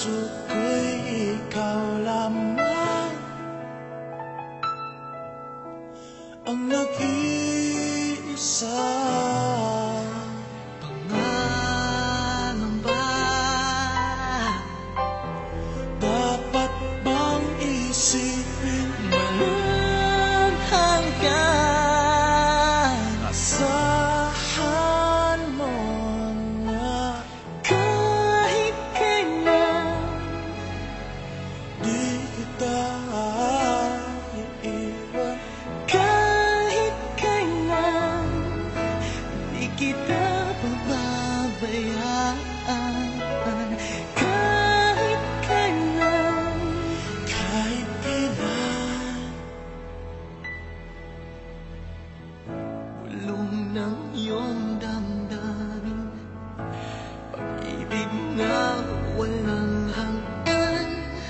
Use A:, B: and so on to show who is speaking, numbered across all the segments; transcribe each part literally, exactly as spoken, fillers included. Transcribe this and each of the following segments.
A: puso ko'y ikaw lamang ang nag-iisa. Pangangamba, dapat bang isipin walang hanggan? Asahan mo na kahit kailan di kita iiwan. Kahit kailan di kita pababayaan. Kahit kailan, kahit kailan. Bulong ng iyong damdamin, pag-ibig na walang hanggan,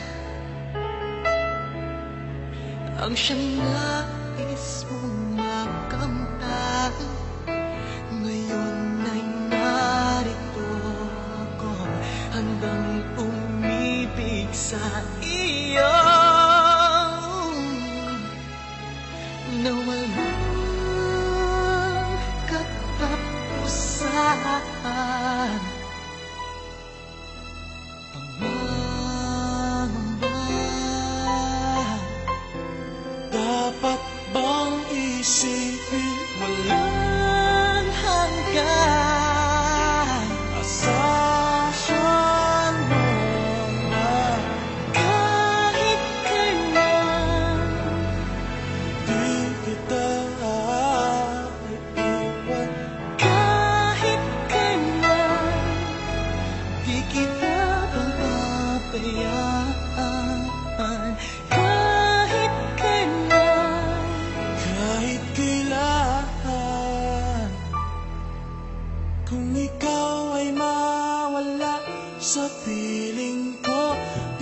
A: ang siyang nais mong makamtan. Ngayon ay narito ako, handang umibig sa iyo na walang katapusan. Pangangamba, dapat bang isipin walang hanggan? Asahan mo na kahit kailan di kita iiwan. Kahit kailan di kita pababayaan. Kahit kailan, kahit kailan. Kung ikaw ay mawala sa piling ko,